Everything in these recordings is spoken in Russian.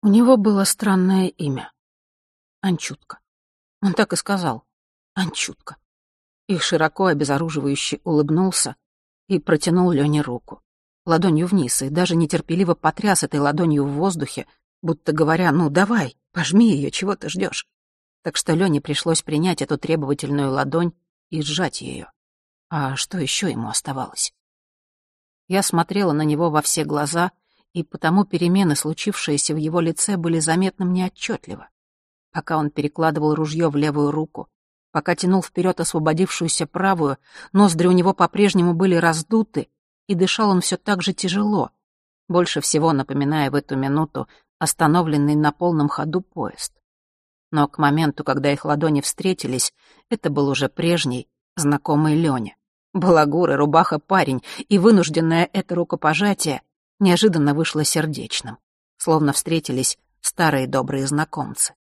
У него было странное имя — Анчутка. Он так и сказал — Анчутка. И широко обезоруживающе улыбнулся и протянул Лёне руку. Ладонью вниз, и даже нетерпеливо потряс этой ладонью в воздухе, будто говоря: «Ну, давай, пожми её, чего ты ждёшь?» Так что Лёне пришлось принять эту требовательную ладонь и сжать её. А что ещё ему оставалось? Я смотрела на него во все глаза, и потому перемены, случившиеся в его лице, были заметны мне отчетливо. Пока он перекладывал ружье в левую руку, пока тянул вперед освободившуюся правую, ноздри у него по-прежнему были раздуты, и дышал он все так же тяжело, больше всего напоминая в эту минуту остановленный на полном ходу поезд. Но к моменту, когда их ладони встретились, это был уже прежний, знакомый Лёня. Балагур и рубаха парень, и вынужденное это рукопожатие неожиданно вышло сердечным, словно встретились старые добрые знакомцы.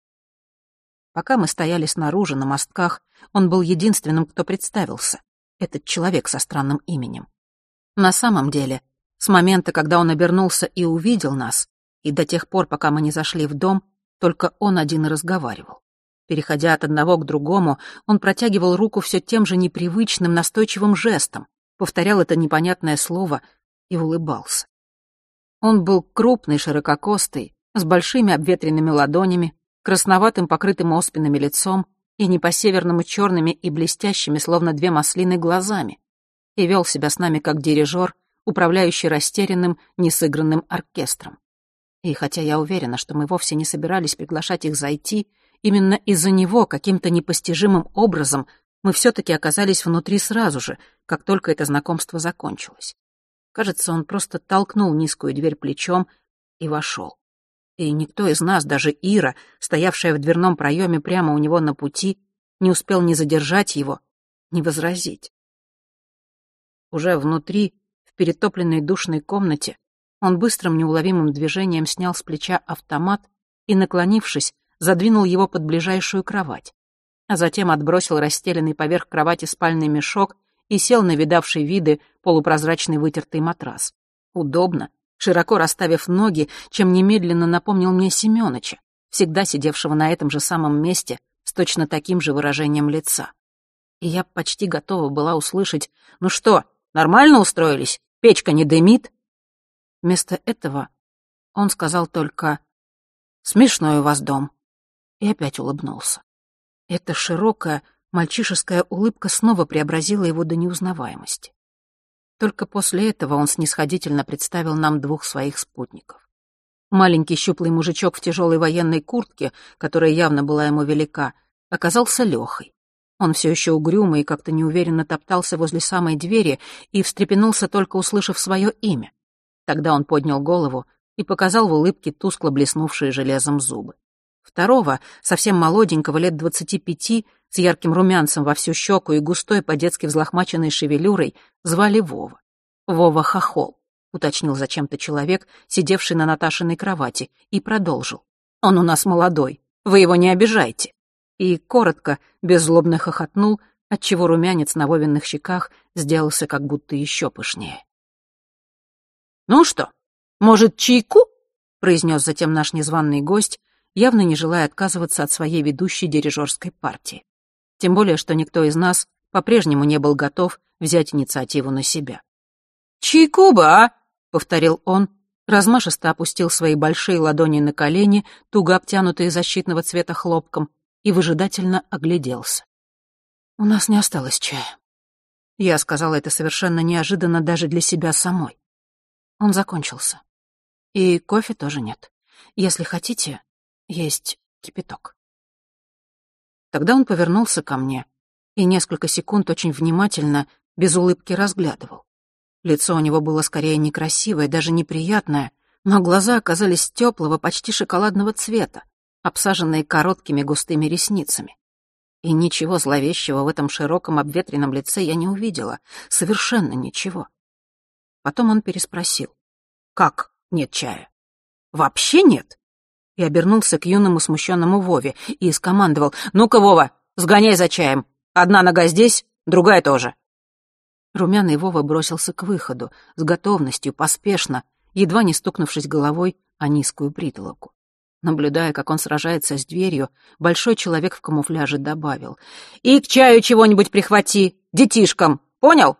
Пока мы стояли снаружи на мостках, он был единственным, кто представился, этот человек со странным именем. На самом деле, с момента, когда он обернулся и увидел нас, и до тех пор, пока мы не зашли в дом, только он один и разговаривал. Переходя от одного к другому, он протягивал руку все тем же непривычным, настойчивым жестом, повторял это непонятное слово и улыбался. Он был крупный, ширококостый, с большими обветренными ладонями, красноватым, покрытым оспинами лицом и не по-северному черными и блестящими, словно две маслины, глазами, и вел себя с нами как дирижер, управляющий растерянным, несыгранным оркестром. И хотя я уверена, что мы вовсе не собирались приглашать их зайти, именно из-за него каким-то непостижимым образом мы все-таки оказались внутри сразу же, как только это знакомство закончилось. Кажется, он просто толкнул низкую дверь плечом и вошел. И никто из нас, даже Ира, стоявшая в дверном проеме прямо у него на пути, не успел ни задержать его, ни возразить. Уже внутри, в перетопленной душной комнате, он быстрым неуловимым движением снял с плеча автомат и, наклонившись, задвинул его под ближайшую кровать, а затем отбросил расстеленный поверх кровати спальный мешок и сел на видавший виды полупрозрачный вытертый матрас. Удобно, широко расставив ноги, чем немедленно напомнил мне Семёныча, всегда сидевшего на этом же самом месте с точно таким же выражением лица. И я почти готова была услышать: «Ну что, нормально устроились? Печка не дымит?» Вместо этого он сказал только: «Смешной у вас дом», и опять улыбнулся. Эта широкая, мальчишеская улыбка снова преобразила его до неузнаваемости. Только после этого он снисходительно представил нам двух своих спутников. Маленький щуплый мужичок в тяжелой военной куртке, которая явно была ему велика, оказался Лехой. Он все еще угрюмый и как-то неуверенно топтался возле самой двери и встрепенулся, только услышав свое имя. Тогда он поднял голову и показал в улыбке тускло блеснувшие железом зубы. Второго, совсем молоденького, лет 25, с ярким румянцем во всю щеку и густой по-детски взлохмаченной шевелюрой, звали Вова. «Вова Хохол», — уточнил зачем-то человек, сидевший на Наташиной кровати, и продолжил. «Он у нас молодой, вы его не обижайте». И коротко, беззлобно хохотнул, отчего румянец на Вовиных щеках сделался как будто еще пышнее. «Ну что, может, чайку?» — произнес затем наш незваный гость, явно не желая отказываться от своей ведущей дирижерской партии. Тем более, что никто из нас по-прежнему не был готов взять инициативу на себя. «Чайку бы, а?» — повторил он, размашисто опустил свои большие ладони на колени, туго обтянутые защитного цвета хлопком, и выжидательно огляделся. «У нас не осталось чая». Я сказала это совершенно неожиданно даже для себя самой. Он закончился. И кофе тоже нет. Если хотите, есть кипяток. Тогда он повернулся ко мне и несколько секунд очень внимательно, без улыбки разглядывал. Лицо у него было скорее некрасивое, даже неприятное, но глаза оказались теплого, почти шоколадного цвета, обсаженные короткими густыми ресницами. И ничего зловещего в этом широком обветренном лице я не увидела, совершенно ничего. Потом он переспросил: «Как нет чая? Вообще нет?» И обернулся к юному смущенному Вове и скомандовал: «Ну-ка, Вова, сгоняй за чаем. Одна нога здесь, другая тоже». Румяный Вова бросился к выходу, с готовностью, поспешно, едва не стукнувшись головой а низкую притолоку. Наблюдая, как он сражается с дверью, большой человек в камуфляже добавил: «И к чаю чего-нибудь прихвати, детишкам, понял?»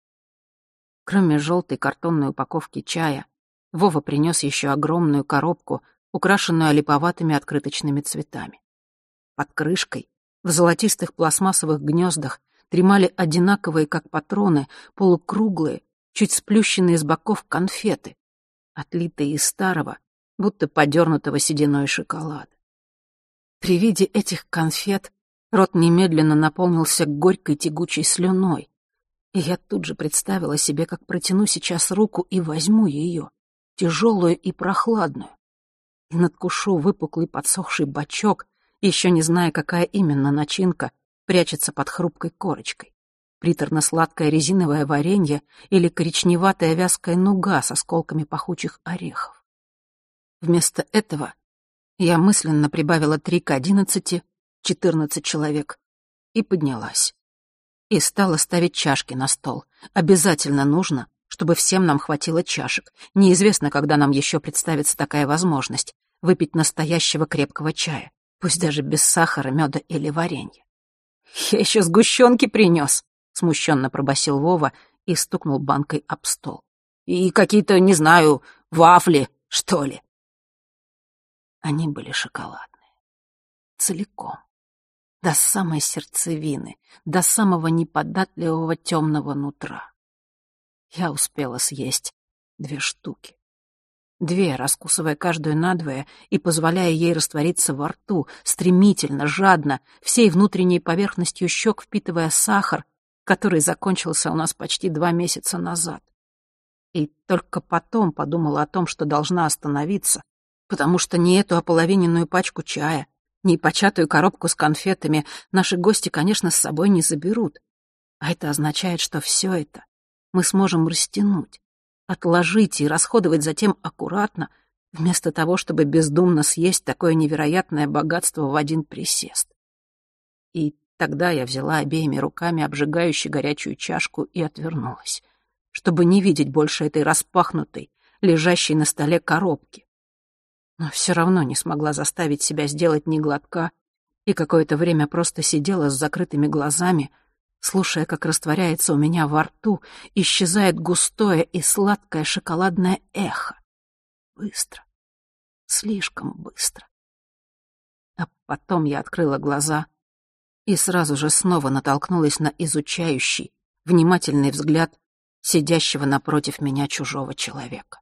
Кроме желтой картонной упаковки чая, Вова принес еще огромную коробку, украшенную олиповатыми открыточными цветами. Под крышкой, в золотистых пластмассовых гнездах, дремали одинаковые, как патроны, полукруглые, чуть сплющенные с боков конфеты, отлитые из старого, будто подернутого сединой шоколада. При виде этих конфет рот немедленно наполнился горькой тягучей слюной, и я тут же представила себе, как протяну сейчас руку и возьму ее, тяжелую и прохладную, и надкушу выпуклый подсохший бочок, еще не зная, какая именно начинка прячется под хрупкой корочкой. Приторно-сладкое резиновое варенье или коричневатая вязкая нуга с осколками пахучих орехов. Вместо этого я мысленно прибавила 3 к 11, 14 человек, и поднялась. И стала ставить чашки на стол. Обязательно нужно, чтобы всем нам хватило чашек. Неизвестно, когда нам еще представится такая возможность выпить настоящего крепкого чая, пусть даже без сахара, меда или варенья. «Я еще сгущенки принес», — смущенно пробасил Вова и стукнул банкой об стол. «И какие-то, не знаю, вафли, что ли». Они были шоколадные. Целиком. До самой сердцевины, до самого неподатливого темного нутра. Я успела съесть 2 штуки. 2, раскусывая каждую надвое и позволяя ей раствориться во рту, стремительно, жадно, всей внутренней поверхностью щек впитывая сахар, который закончился у нас почти 2 месяца назад. И только потом подумала о том, что должна остановиться, потому что ни эту ополовиненную пачку чая, ни початую коробку с конфетами наши гости, конечно, с собой не заберут. А это означает, что все это мы сможем растянуть, отложить и расходовать затем аккуратно, вместо того, чтобы бездумно съесть такое невероятное богатство в один присест. И тогда я взяла обеими руками обжигающую горячую чашку и отвернулась, чтобы не видеть больше этой распахнутой, лежащей на столе коробки. Но все равно не смогла заставить себя сделать ни глотка и какое-то время просто сидела с закрытыми глазами, слушая, как растворяется у меня во рту, исчезает густое и сладкое шоколадное эхо. Быстро, слишком быстро. А потом я открыла глаза и сразу же снова натолкнулась на изучающий, внимательный взгляд сидящего напротив меня чужого человека.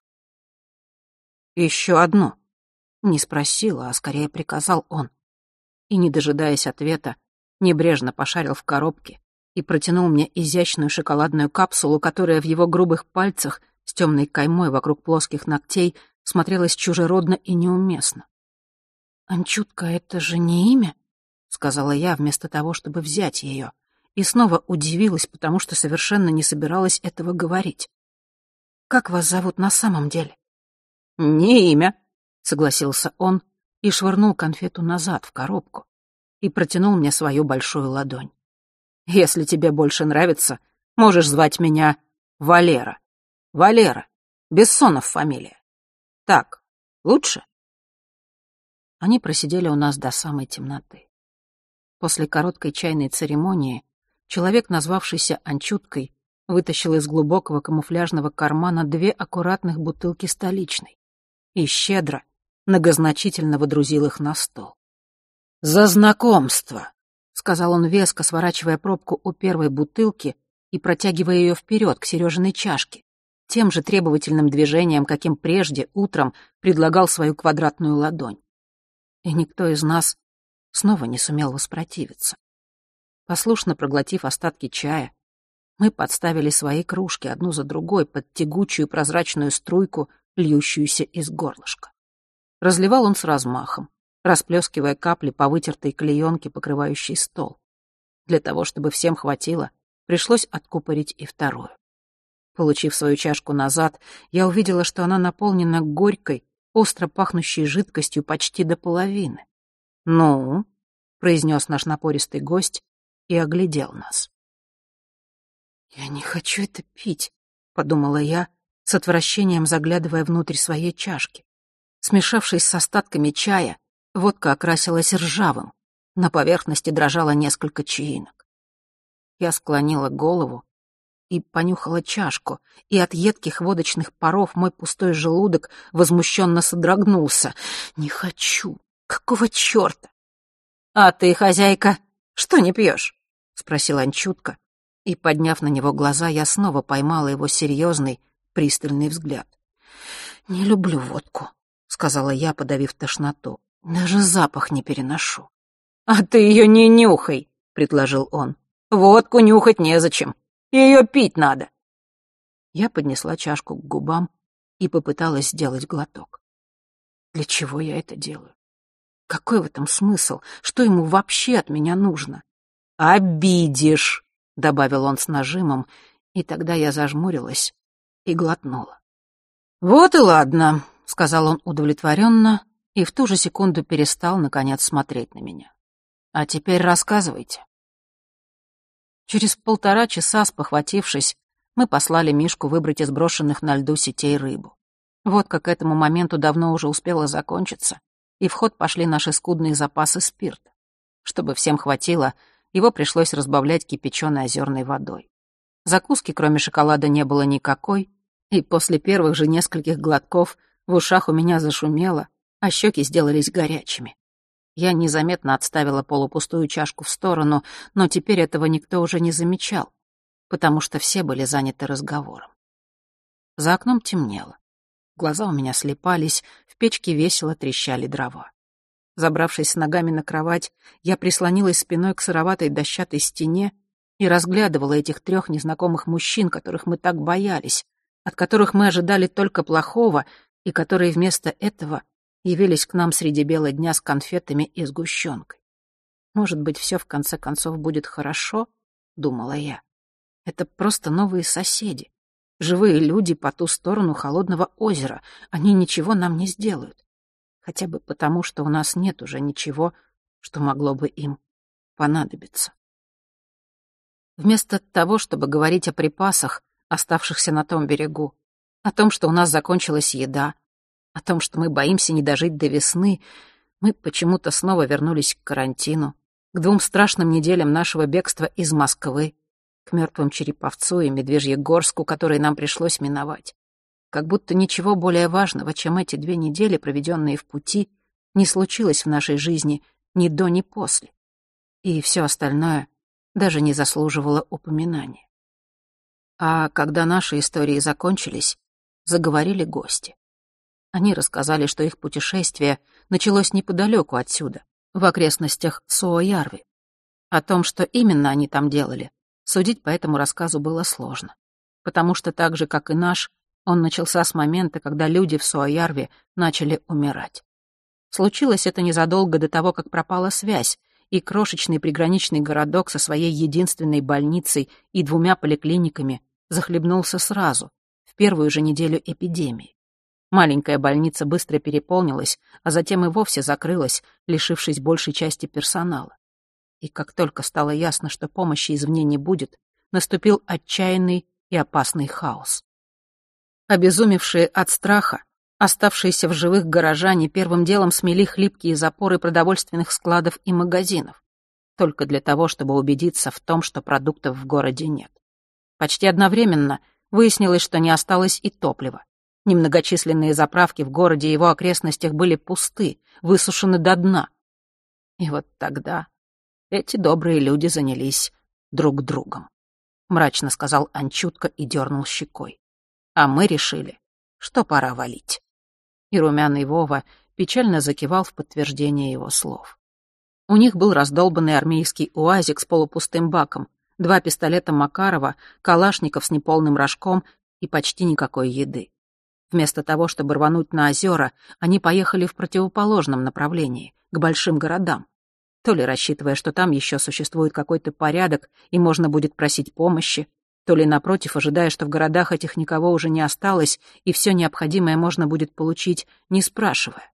«Еще одну», — не спросила, а скорее приказал он. И, не дожидаясь ответа, небрежно пошарил в коробке и протянул мне изящную шоколадную капсулу, которая в его грубых пальцах с темной каймой вокруг плоских ногтей смотрелась чужеродно и неуместно. «Анчутка — это же не имя?» — сказала я вместо того, чтобы взять ее, и снова удивилась, потому что совершенно не собиралась этого говорить. «Как вас зовут на самом деле?» «Не имя», — согласился он и швырнул конфету назад в коробку и протянул мне свою большую ладонь. «Если тебе больше нравится, можешь звать меня Валера. Валера. Бессонов фамилия. Так, лучше?» Они просидели у нас до самой темноты. После короткой чайной церемонии человек, назвавшийся Анчуткой, вытащил из глубокого камуфляжного кармана 2 аккуратных бутылки столичной и щедро, многозначительно водрузил их на стол. «За знакомство!» — сказал он веско, сворачивая пробку у первой бутылки и протягивая ее вперед к Сережиной чашке, тем же требовательным движением, каким прежде утром предлагал свою квадратную ладонь. И никто из нас снова не сумел воспротивиться. Послушно проглотив остатки чая, мы подставили свои кружки одну за другой под тягучую прозрачную струйку, льющуюся из горлышка. Разливал он с размахом, расплескивая капли по вытертой клеенке, покрывающей стол. Для того, чтобы всем хватило, пришлось откупорить и вторую. Получив свою чашку назад, я увидела, что она наполнена горькой, остро пахнущей жидкостью почти до половины. «Ну?» — произнес наш напористый гость и оглядел нас. «Я не хочу это пить», — подумала я, с отвращением заглядывая внутрь своей чашки. Смешавшись с остатками чая, водка окрасилась ржавым. На поверхности дрожало несколько чаинок. Я склонила голову и понюхала чашку, и от едких водочных паров мой пустой желудок возмущенно содрогнулся. «Не хочу! Какого чёрта?» «А ты, хозяйка, что не пьёшь?» — спросил Анчутка, и, подняв на него глаза, я снова поймала его серьезный, пристальный взгляд. «Не люблю водку», — сказала я, подавив тошноту. «Даже запах не переношу». «А ты ее не нюхай», — предложил он. «Водку нюхать незачем. Ее пить надо». Я поднесла чашку к губам и попыталась сделать глоток. Для чего я это делаю? Какой в этом смысл? Что ему вообще от меня нужно? «Обидишь», — добавил он с нажимом, и тогда я зажмурилась и глотнула. «Вот и ладно», — сказал он удовлетворенно, и в ту же секунду перестал, наконец, смотреть на меня. «А теперь рассказывайте». Через 1,5 часа, спохватившись, мы послали Мишку выбрать из брошенных на льду сетей рыбу. Водка к этому моменту давно уже успела закончиться, и в ход пошли наши скудные запасы спирта. Чтобы всем хватило, его пришлось разбавлять кипяченой озерной водой. Закуски, кроме шоколада, не было никакой, и после первых же нескольких глотков в ушах у меня зашумело, а щеки сделались горячими. Я незаметно отставила полупустую чашку в сторону, но теперь этого никто уже не замечал, потому что все были заняты разговором. За окном темнело. Глаза у меня слепались, в печке весело трещали дрова. Забравшись с ногами на кровать, я прислонилась спиной к сыроватой дощатой стене и разглядывала этих 3 незнакомых мужчин, которых мы так боялись, от которых мы ожидали только плохого, и которые вместо этого явились к нам среди бела дня с конфетами и сгущенкой. Может быть, все в конце концов будет хорошо, думала я. Это просто новые соседи, живые люди по ту сторону холодного озера. Они ничего нам не сделают. Хотя бы потому, что у нас нет уже ничего, что могло бы им понадобиться. Вместо того, чтобы говорить о припасах, оставшихся на том берегу, о том, что у нас закончилась еда, о том, что мы боимся не дожить до весны, мы почему-то снова вернулись к карантину, к 2 страшным неделям нашего бегства из Москвы, к мертвым Череповцу и Медвежьегорску, которые нам пришлось миновать. Как будто ничего более важного, чем эти 2 недели, проведенные в пути, не случилось в нашей жизни ни до, ни после. И все остальное даже не заслуживало упоминания. А когда наши истории закончились, заговорили гости. Они рассказали, что их путешествие началось неподалеку отсюда, в окрестностях Суоярви. О том, что именно они там делали, судить по этому рассказу было сложно, потому что так же, как и наш, он начался с момента, когда люди в Суоярви начали умирать. Случилось это незадолго до того, как пропала связь, и крошечный приграничный городок со своей единственной больницей и 2 поликлиниками захлебнулся сразу, в первую же неделю эпидемии. Маленькая больница быстро переполнилась, а затем и вовсе закрылась, лишившись большей части персонала. И как только стало ясно, что помощи извне не будет, наступил отчаянный и опасный хаос. Обезумевшие от страха, оставшиеся в живых горожане первым делом смели хлипкие запоры продовольственных складов и магазинов, только для того, чтобы убедиться в том, что продуктов в городе нет. Почти одновременно выяснилось, что не осталось и топлива. Немногочисленные заправки в городе и его окрестностях были пусты, высушены до дна. И вот тогда эти добрые люди занялись друг другом. Мрачно сказал Анчутка и дернул щекой. А мы решили, что пора валить. И румяный Вова печально закивал в подтверждение его слов. У них был раздолбанный армейский уазик с полупустым баком, 2 пистолета Макарова, калашников с неполным рожком и почти никакой еды. Вместо того, чтобы рвануть на озера, они поехали в противоположном направлении, к большим городам. То ли рассчитывая, что там еще существует какой-то порядок и можно будет просить помощи, то ли, напротив, ожидая, что в городах этих никого уже не осталось и все необходимое можно будет получить, не спрашивая.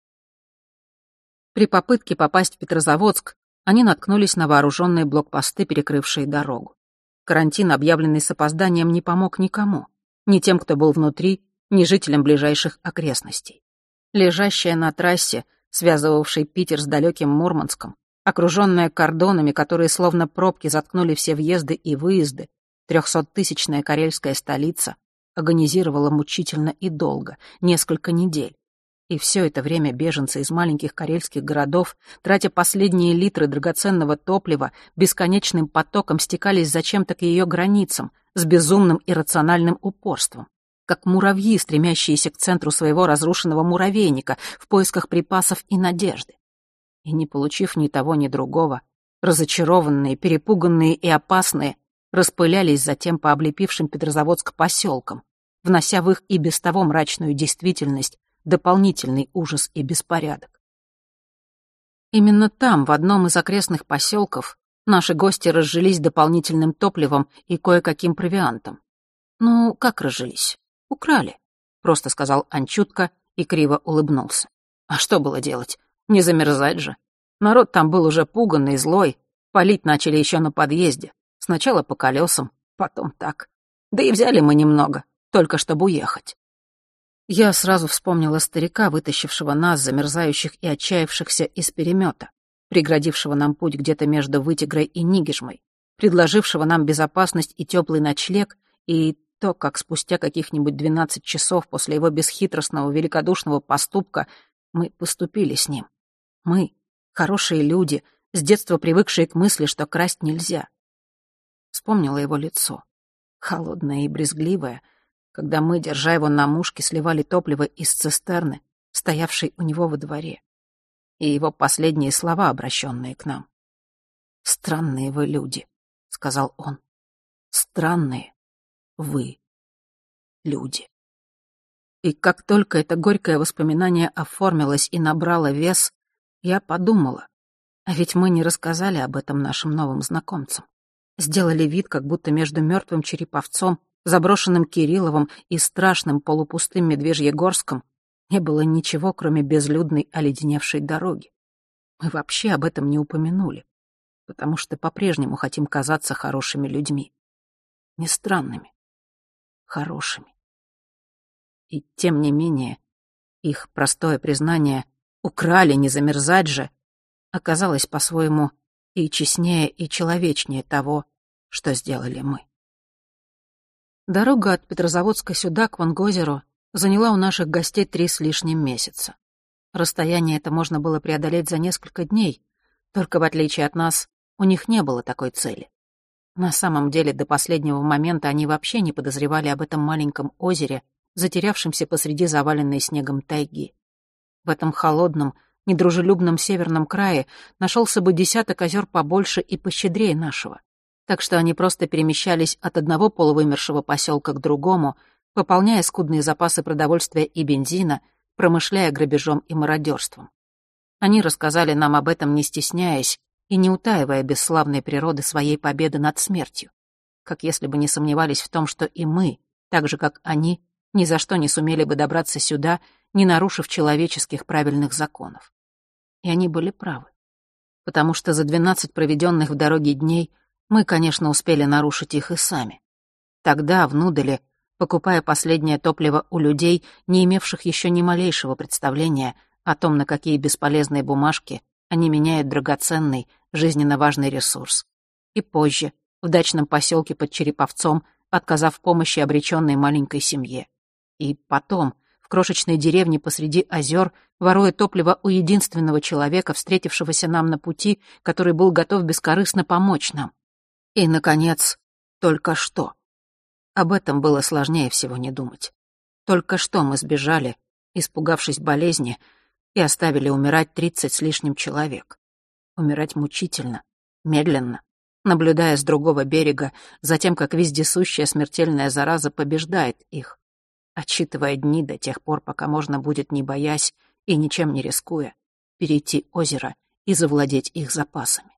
При попытке попасть в Петрозаводск они наткнулись на вооруженные блокпосты, перекрывшие дорогу. Карантин, объявленный с опозданием, не помог никому, ни тем, кто был внутри, ни жителям ближайших окрестностей. лежащая на трассе, связывавшей Питер с далеким Мурманском, окруженная кордонами, которые словно пробки заткнули все въезды и выезды, 300-тысячная карельская столица агонизировала мучительно и долго, несколько недель. И все это время беженцы из маленьких карельских городов, тратя последние литры драгоценного топлива, бесконечным потоком стекались зачем-то к ее границам с безумным иррациональным упорством, как муравьи, стремящиеся к центру своего разрушенного муравейника в поисках припасов и надежды. И не получив ни того, ни другого, разочарованные, перепуганные и опасные, распылялись затем по облепившим Петрозаводск поселкам, внося в их и без того мрачную действительность дополнительный ужас и беспорядок. Именно там, в одном из окрестных поселков, наши гости разжились дополнительным топливом и кое-каким провиантом. Ну, как разжились? Украли, просто сказал Анчутка и криво улыбнулся. А что было делать? Не замерзать же. Народ там был уже пуганный, злой, палить начали еще на подъезде. Сначала по колесам, потом так. Да и взяли мы немного, только чтобы уехать. Я сразу вспомнила старика, вытащившего нас, замерзающих и отчаявшихся, из перемета, преградившего нам путь где-то между Вытегрой и Нигижмой, предложившего нам безопасность и теплый ночлег, и то, как спустя каких-нибудь 12 часов после его бесхитростного, великодушного поступка мы поступили с ним. Мы, хорошие люди, с детства привыкшие к мысли, что красть нельзя. Вспомнила его лицо, холодное и брезгливое, когда мы, держа его на мушке, сливали топливо из цистерны, стоявшей у него во дворе, и его последние слова, обращенные к нам. «Странные вы люди», — сказал он. «Странные вы люди». И как только это горькое воспоминание оформилось и набрало вес, я подумала, а ведь мы не рассказали об этом нашим новым знакомцам. Сделали вид, как будто между мертвым Череповцом, заброшенным Кирилловым и страшным полупустым Медвежьегорском не было ничего, кроме безлюдной оледеневшей дороги. Мы вообще об этом не упомянули, потому что по-прежнему хотим казаться хорошими людьми. Не странными, хорошими. И тем не менее, их простое признание «украли, не замерзать же» оказалось по-своему и честнее, и человечнее того, что сделали мы. Дорога от Петрозаводска сюда, к Вангозеру, заняла у наших гостей 3 с лишним месяца. Расстояние это можно было преодолеть за несколько дней, только в отличие от нас, у них не было такой цели. На самом деле, до последнего момента они вообще не подозревали об этом маленьком озере, затерявшемся посреди заваленной снегом тайги. В этом холодном, недружелюбном северном крае нашелся бы десяток озер побольше и пощедрее нашего. Так что они просто перемещались от одного полувымершего поселка к другому, пополняя скудные запасы продовольствия и бензина, промышляя грабежом и мародерством. Они рассказали нам об этом, не стесняясь и не утаивая бесславной природы своей победы над смертью, как если бы не сомневались в том, что и мы, так же как они, ни за что не сумели бы добраться сюда, не нарушив человеческих правильных законов. И они были правы, потому что за 12 проведенных в дороге дней мы, конечно, успели нарушить их и сами. Тогда, в Нуделе, покупая последнее топливо у людей, не имевших еще ни малейшего представления о том, на какие бесполезные бумажки они меняют драгоценный, жизненно важный ресурс. И позже, в дачном поселке под Череповцом, отказав помощи обреченной маленькой семье. И потом, в крошечной деревне посреди озер, воруя топливо у единственного человека, встретившегося нам на пути, который был готов бескорыстно помочь нам. И, наконец, только что. Об этом было сложнее всего не думать. Только что мы сбежали, испугавшись болезни, и оставили умирать 30 с лишним человек. Умирать мучительно, медленно, наблюдая с другого берега за тем, как вездесущая смертельная зараза побеждает их, отсчитывая дни до тех пор, пока можно будет, не боясь и ничем не рискуя, перейти озеро и завладеть их запасами.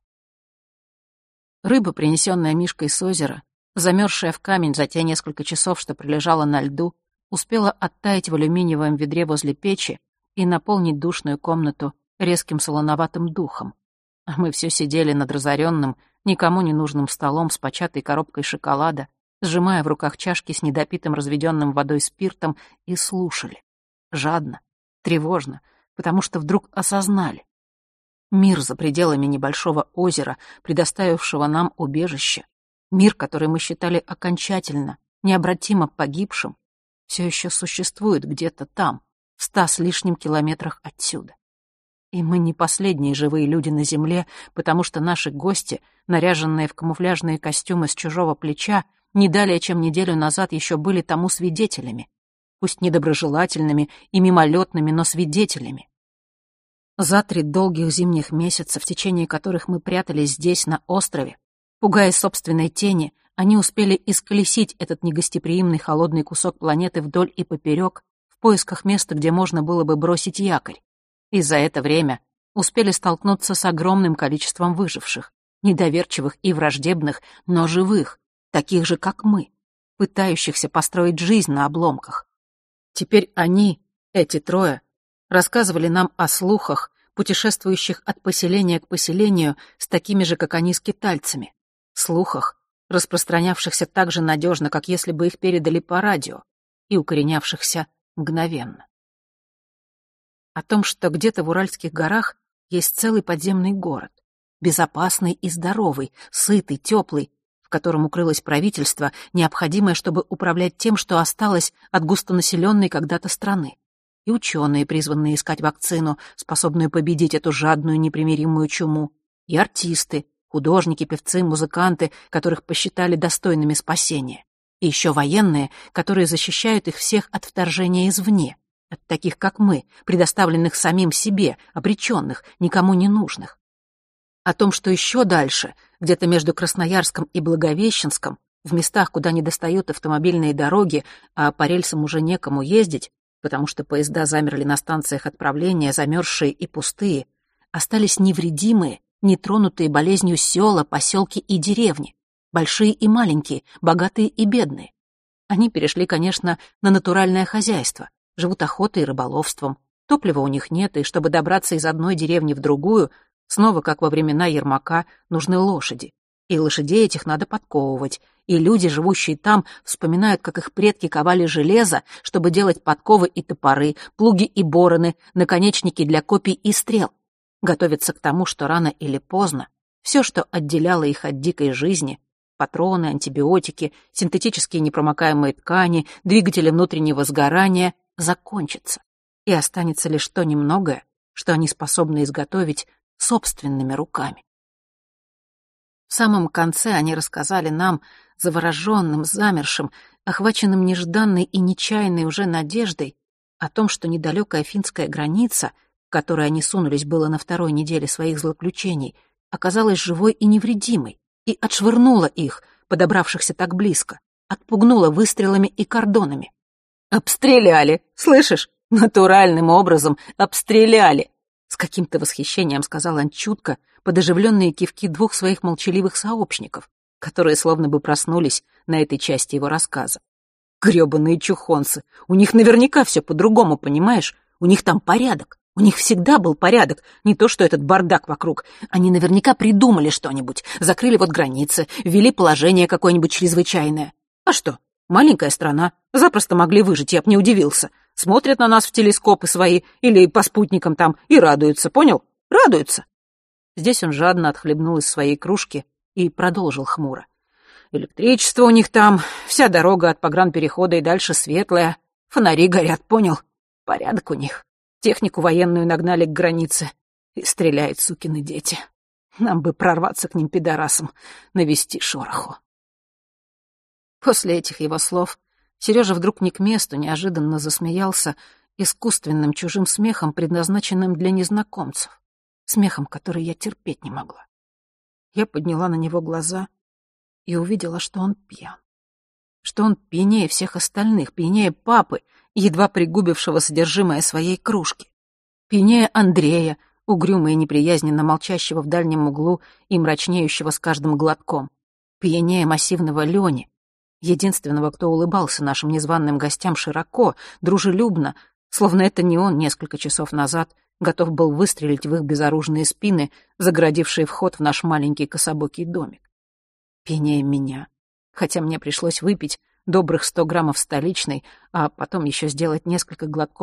Рыба, принесенная Мишкой с озера, замерзшая в камень за те несколько часов, что пролежала на льду, успела оттаять в алюминиевом ведре возле печи и наполнить душную комнату резким солоноватым духом. А мы все сидели над разоренным, никому не нужным столом с початой коробкой шоколада, сжимая в руках чашки с недопитым разведенным водой спиртом, и слушали, жадно, Тревожно, потому что вдруг осознали. Мир за пределами небольшого озера, предоставившего нам убежище, мир, который мы считали окончательно, необратимо погибшим, все еще существует где-то там, в 100 с лишним километрах отсюда. И мы не последние живые люди на Земле, потому что наши гости, наряженные в камуфляжные костюмы с чужого плеча, не далее, чем неделю назад еще были тому свидетелями, пусть недоброжелательными и мимолетными, но свидетелями. За 3 долгих зимних месяца, в течение которых мы прятались здесь, на острове, пугаясь собственной тени, они успели исколесить этот негостеприимный холодный кусок планеты вдоль и поперек в поисках места, где можно было бы бросить якорь. И за это время успели столкнуться с огромным количеством выживших, недоверчивых и враждебных, но живых, таких же, как мы, пытающихся построить жизнь на обломках. Теперь они, эти 3, рассказывали нам о слухах, путешествующих от поселения к поселению с такими же, как они, скитальцами, слухах, распространявшихся так же надежно, как если бы их передали по радио, и укоренявшихся мгновенно. О том, что где-то в Уральских горах есть целый подземный город, безопасный и здоровый, сытый, теплый, в котором укрылось правительство, необходимое, чтобы управлять тем, что осталось от густонаселенной когда-то страны, и ученые, призванные искать вакцину, способную победить эту жадную непримиримую чуму, и артисты, художники, певцы, музыканты, которых посчитали достойными спасения, и еще военные, которые защищают их всех от вторжения извне, от таких, как мы, предоставленных самим себе, обреченных, никому не нужных. О том, что еще дальше, где-то между Красноярском и Благовещенском, в местах, куда не достают автомобильные дороги, а по рельсам уже некому ездить, потому что поезда замерли на станциях отправления, замерзшие и пустые, остались невредимые, нетронутые болезнью села, поселки и деревни, большие и маленькие, богатые и бедные. Они перешли, конечно, на натуральное хозяйство, живут охотой и рыболовством, топлива у них нет, и чтобы добраться из одной деревни в другую, снова, как во времена Ермака, нужны лошади. И лошадей этих надо подковывать, и люди, живущие там, вспоминают, как их предки ковали железо, чтобы делать подковы и топоры, плуги и бороны, наконечники для копий и стрел. Готовятся к тому, что рано или поздно все, что отделяло их от дикой жизни, патроны, антибиотики, синтетические непромокаемые ткани, двигатели внутреннего сгорания, закончится, и останется лишь то немногое, что они способны изготовить собственными руками. В самом конце они рассказали нам, завороженным, замершим, охваченным нежданной и нечаянной уже надеждой, о том, что недалекая финская граница, к которой они сунулись было на 2-й неделе своих злоключений, оказалась живой и невредимой, и отшвырнула их, подобравшихся так близко, отпугнула выстрелами и кордонами. «Обстреляли, слышишь? Натуральным образом обстреляли!» С каким-то восхищением сказал он чутко, под оживленные кивки 2 своих молчаливых сообщников, которые словно бы проснулись на этой части его рассказа. «Грёбаные чухонцы! У них наверняка все по-другому, понимаешь? У них там порядок. У них всегда был порядок, не то что этот бардак вокруг. Они наверняка придумали что-нибудь, закрыли вот границы, ввели положение какое-нибудь чрезвычайное. А что? Маленькая страна, запросто могли выжить, я б не удивился. Смотрят на нас в телескопы свои или по спутникам там и радуются, понял? Радуются!» Здесь он жадно отхлебнул из своей кружки и продолжил хмуро. «Электричество у них там, вся дорога от погранперехода и дальше светлая, фонари горят, понял? Порядок у них. Технику военную нагнали к границе. И стреляют сукины дети. Нам бы прорваться к ним пидорасам, навести шороху». После этих его слов Сережа вдруг не к месту неожиданно засмеялся искусственным чужим смехом, предназначенным для незнакомцев, смехом, который я терпеть не могла. Я подняла на него глаза и увидела, что он пьян, что он пьянее всех остальных, пьянее папы, едва пригубившего содержимое своей кружки, пьянее Андрея, угрюмо и неприязненно молчащего в дальнем углу и мрачнеющего с каждым глотком, пьянее массивного Лёни, единственного, кто улыбался нашим незваным гостям широко, дружелюбно, словно это не он несколько часов назад готов был выстрелить в их безоружные спины, загородившие вход в наш маленький кособокий домик. Пьянее меня, хотя мне пришлось выпить добрых 100 граммов столичной, а потом еще сделать несколько глотков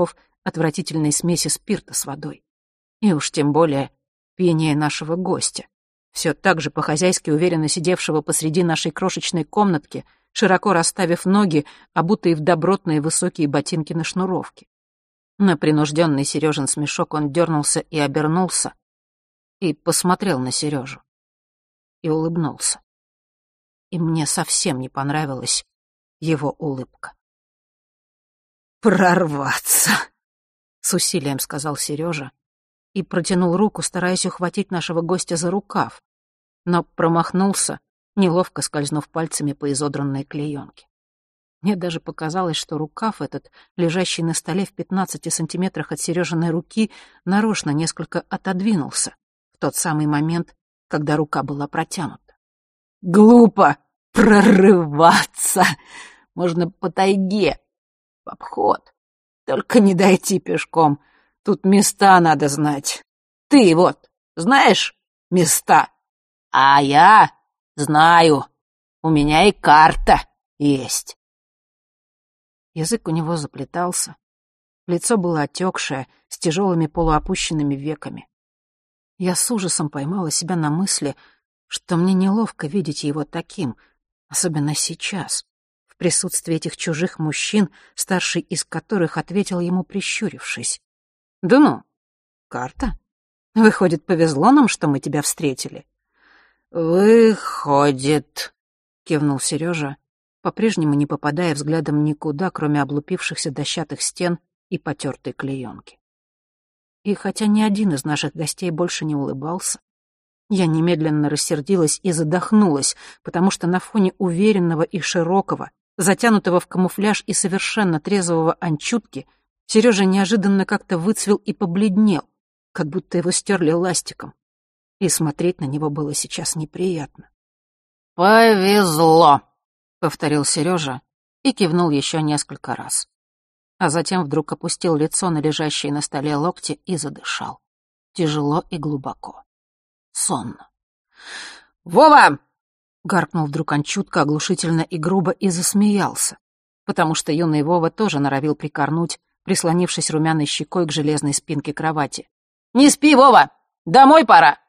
отвратительной смеси спирта с водой. И уж тем более пение нашего гостя, все так же по-хозяйски уверенно сидевшего посреди нашей крошечной комнатки, широко расставив ноги, обутые в добротные высокие ботинки на шнуровке. На принужденный Сережин смешок он дернулся и обернулся, и посмотрел на Сережу, и улыбнулся. И мне совсем не понравилась его улыбка. «Прорваться!» — с усилием сказал Сережа и протянул руку, стараясь ухватить нашего гостя за рукав, но промахнулся, неловко скользнув пальцами по изодранной клеенке. Мне даже показалось, что рукав этот, лежащий на столе в 15 сантиметрах от Сережиной руки, нарочно несколько отодвинулся в тот самый момент, когда рука была протянута. «Глупо прорываться! Можно по тайге, в обход. Только не дойти пешком. Тут места надо знать. Ты вот знаешь места? А я знаю. У меня и карта есть». Язык у него заплетался. Лицо было отекшее, с тяжелыми полуопущенными веками. Я с ужасом поймала себя на мысли, что мне неловко видеть его таким, особенно сейчас, в присутствии этих чужих мужчин, старший из которых ответил ему, прищурившись. «Да ну, карта? Выходит, повезло нам, что мы тебя встретили?» «Выходит», — кивнул Сережа, по-прежнему не попадая взглядом никуда, кроме облупившихся дощатых стен и потертой клеенки. И хотя ни один из наших гостей больше не улыбался, я немедленно рассердилась и задохнулась, потому что на фоне уверенного и широкого, затянутого в камуфляж и совершенно трезвого Анчутки, Сережа неожиданно как-то выцвел и побледнел, как будто его стерли ластиком, и смотреть на него было сейчас неприятно. «Повезло», — повторил Сережа и кивнул еще несколько раз. А затем вдруг опустил лицо на лежащие на столе локти и задышал. Тяжело и глубоко. Сонно. «Вова!» — гаркнул вдруг Анчутка оглушительно и грубо и засмеялся, потому что юный Вова тоже норовил прикорнуть, прислонившись румяной щекой к железной спинке кровати. «Не спи, Вова! Домой пора!»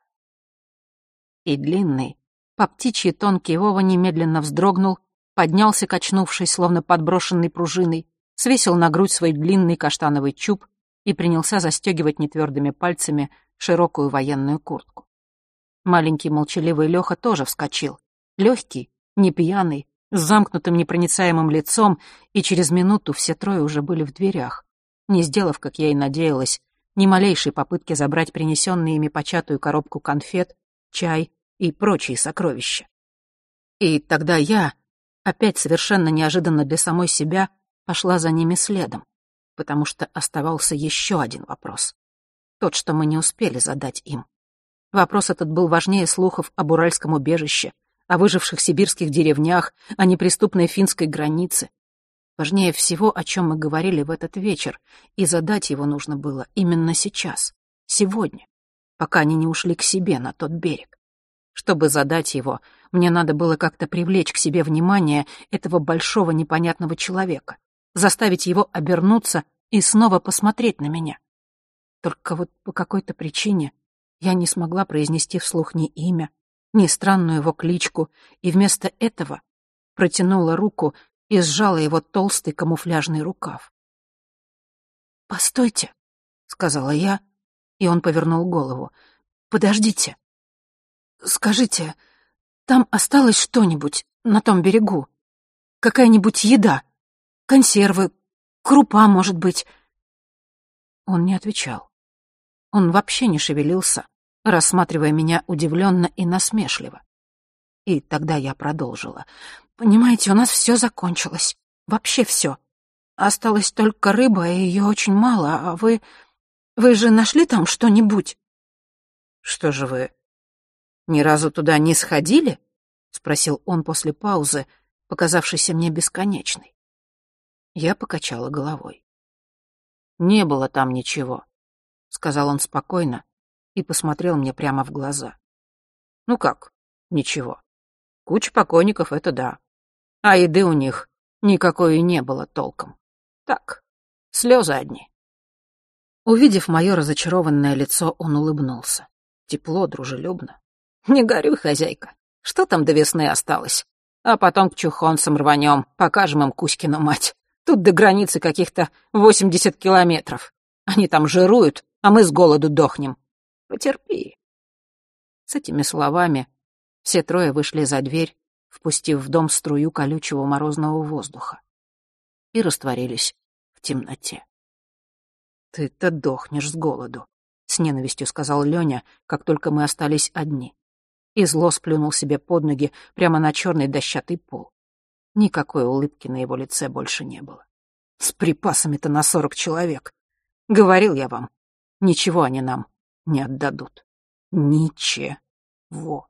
И длинный, по птичьи тонкий Вова немедленно вздрогнул, поднялся, качнувшись, словно подброшенный пружиной, свесил на грудь свой длинный каштановый чуб и принялся застегивать нетвердыми пальцами широкую военную куртку. Маленький молчаливый Леха тоже вскочил. Легкий, не пьяный, с замкнутым непроницаемым лицом, и через минуту все трое уже были в дверях, не сделав, как я и надеялась, ни малейшей попытки забрать принесенные ими початую коробку конфет, чай и прочие сокровища. И тогда я, опять совершенно неожиданно для самой себя, пошла за ними следом, потому что оставался еще один вопрос. Тот, что мы не успели задать им. Вопрос этот был важнее слухов об уральском убежище, о выживших сибирских деревнях, о неприступной финской границе. Важнее всего, о чем мы говорили в этот вечер, и задать его нужно было именно сейчас, сегодня, пока они не ушли к себе на тот берег. Чтобы задать его, мне надо было как-то привлечь к себе внимание этого большого непонятного человека, заставить его обернуться и снова посмотреть на меня. Только вот по какой-то причине я не смогла произнести вслух ни имя, ни странную его кличку, и вместо этого протянула руку и сжала его толстый камуфляжный рукав. «Постойте», — сказала я, и он повернул голову. «Подождите. Скажите, там осталось что-нибудь на том берегу? Какая-нибудь еда? Консервы? Крупа, может быть?» Он не отвечал. Он вообще не шевелился, рассматривая меня удивленно и насмешливо. И тогда я продолжила. «Понимаете, у нас все закончилось. Вообще все. Осталась только рыба, и ее очень мало. А вы... Вы же нашли там что-нибудь?» «Что же вы ни разу туда не сходили?» — спросил он после паузы, показавшейся мне бесконечной. Я покачала головой. «Не было там ничего», — сказал он спокойно и посмотрел мне прямо в глаза. «Ну как, ничего. Куча покойников — это да. А еды у них никакой и не было толком. Так, слезы одни». Увидев мое разочарованное лицо, он улыбнулся. Тепло, дружелюбно. «Не горюй, хозяйка. Что там до весны осталось? А потом к чухонцам рванем, покажем им Кузькину мать. Тут до границы каких-то 80 километров. Они там жируют, а мы с голоду дохнем. Потерпи». С этими словами все трое вышли за дверь, впустив в дом струю колючего морозного воздуха, и растворились в темноте. «Ты-то дохнешь с голоду», — с ненавистью сказал Лёня, как только мы остались одни. И зло сплюнул себе под ноги прямо на черный дощатый пол. Никакой улыбки на его лице больше не было. «С припасами-то на 40 человек. Говорил я вам, ничего они нам не отдадут. Ничего».